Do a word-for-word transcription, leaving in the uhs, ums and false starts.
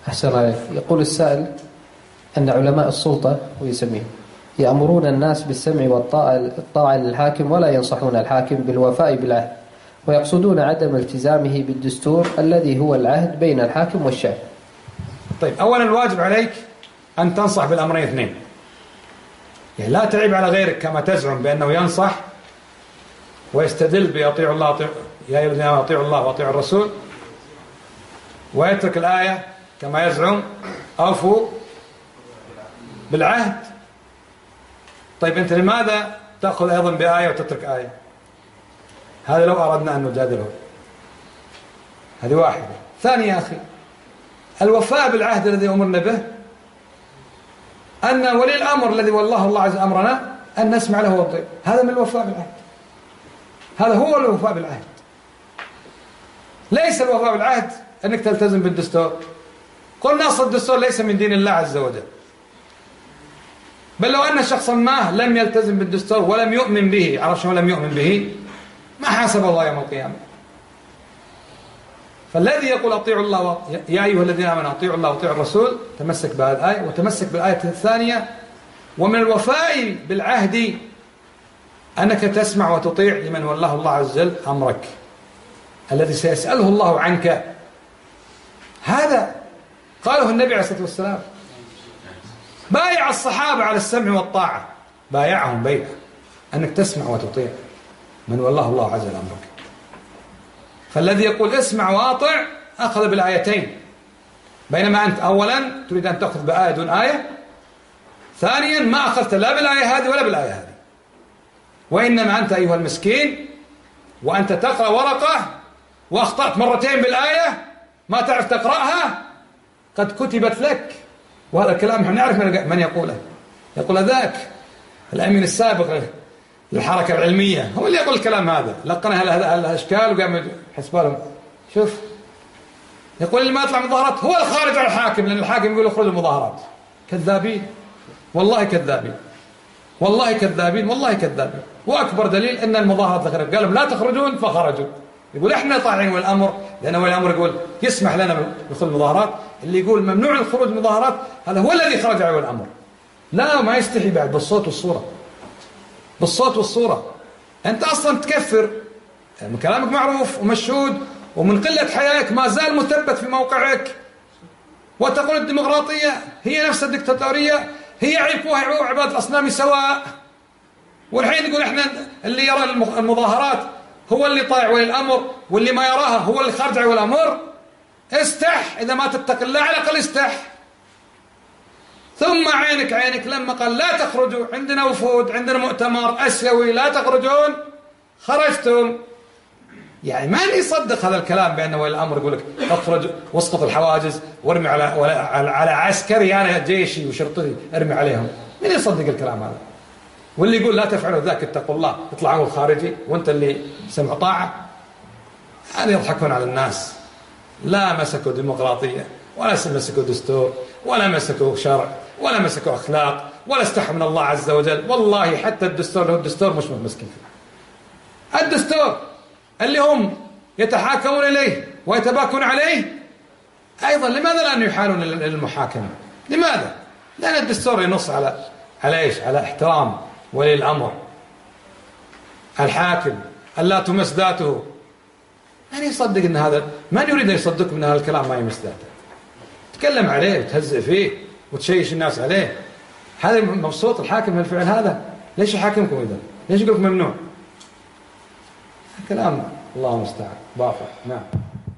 أحسن عليك. يقول السائل أن علماء السلطة ويسميهم يأمرون الناس بالسمع والطاعة الطاعة للحاكم ولا ينصحون الحاكم بالوفاء بالعهد، ويقصدون عدم التزامه بالدستور الذي هو العهد بين الحاكم والشعب. طيب، أولا الواجب عليك أن تنصح بالأمرين اثنين، يعني لا تعيب على غيرك كما تزعم بأنه ينصح ويستدل بأطيعوا الله أطيع يا أيها الذين آمنوا أطيعوا الله وأطيعوا الرسول، ويترك الآية كما يزعم أوفوا بالعهد. طيب أنت لماذا تأخذ أيضا بآية وتترك آية؟ هذا لو أردنا أن نجادله. هذه واحدة. ثانية يا أخي، الوفاء بالعهد الذي أمرنا به أن ولي الأمر الذي والله الله عز أمرنا أن نسمع له ونطيع، هذا من الوفاء بالعهد. هذا هو الوفاء بالعهد. ليس الوفاء بالعهد أنك تلتزم بالدستور. قلنا أصل الدستور ليس من دين الله عز وجل، بل لو أن شخصا ما لم يلتزم بالدستور ولم يؤمن به، عرف شو لم يؤمن به، ما حاسب الله يوم القيامة. فالذي يقول أطيعوا الله يا أيها الذين آمنوا أطيعوا الله وأطيعوا الرسول تمسك بهذه الآية وتمسك بالآية الثانية. ومن الوفاء بالعهد أنك تسمع وتطيع لمن والله الله عز وجل أمرك الذي سيسأله الله عنك. هذا قاله النبي عليه الصلاة والسلام، بايع الصحابة على السمع والطاعة، بايعهم بيعة أنك تسمع وتطيع من والله الله عز وجل أمرك. فالذي يقول اسمع وأطع أخذ بالآيتين، بينما أنت أولا تريد أن تأخذ بآية دون آية، ثانيا ما أخذت لا بالآية هذه ولا بالآية هذه، وإنما أنت أيها المسكين وأنت تقرأ ورقة وأخطأت مرتين بالآية ما تعرف تقرأها قد كتبت لك. وهذا الكلام نحن نعرف من يقوله. يقول ذاك الأمين السابق للحركة العلمية هو اللي يقول الكلام هذا، لقنا الأشكال وقام يحسب لهم. شوف، يقول اللي ما يطلع مظاهرات هو الخارج على الحاكم، لأن الحاكم يقول اخرجوا المظاهرات. كذابين والله، كذابين والله، كذابين والله، كذابين. وأكبر دليل أن المظاهرات ذكرت، قالوا لا تخرجون فخرجوا. يقول احنا طاعين ولي الأمر، لأن ولي الأمر يقول يسمح لنا بدخول المظاهرات. اللي يقول ممنوع الخروج من المظاهرات هذا هو الذي خرج على ولي الأمر. لا، ما يستحي بعد بالصوت والصورة، بالصوت والصورة. أنت أصلا تكفر، يعني كلامك معروف ومشهود، ومن قلة حيائك ما زال مثبت في موقعك، وتقول الديمقراطية هي نفس الدكتاتورية، هي يعرفوها عباد الأصنام سواء. والحين تقول إحنا اللي يرى المظاهرات هو اللي طايع ولي الأمر، واللي ما يراها هو اللي خارج على ولي الأمر. استح، إذا ما تتق الله على الأقل استح. ثم عينك عينك لما قال لا تخرجوا، عندنا وفود، عندنا مؤتمر آسيوي لا تخرجون، خرجتم. يعني من يصدق هذا الكلام بأن ولي الأمر يقول لك اخرج واسقط الحواجز وارمي على على عسكري أنا جيشي وشرطتي ارمي عليهم؟ من يصدق الكلام هذا؟ واللي يقول لا تفعلوا ذاك اتقوا الله اطلعوا الخارجي وانت اللي سمع طاعة. هذا يضحكون على الناس. لا مسكوا ديمقراطية ولا مسكوا دستور ولا مسكوا شرع ولا مسكوا أخلاق ولا استحوا من الله عز وجل. والله حتى الدستور له الدستور مش متمسكين فيه. الدستور اللي هم يتحاكمون إليه ويتباكون عليه أيضا لماذا لا يحالون للمحاكمة؟ لماذا؟ لأن الدستور ينص على على إيش؟ على احترام ولي الأمر الحاكم، ألا تمس ذاته. من يصدق أن هذا؟ من يريد أن يصدق من هذا الكلام ما يمس ذاته؟ تكلم عليه وتهزئ فيه وتشيش الناس عليه. هذا مبسوط الحاكم من الفعل هذا؟ ليش يحاكمكم إذا؟ ليش يقولكم ممنوع؟ كلام الله المستعان باطل. نعم.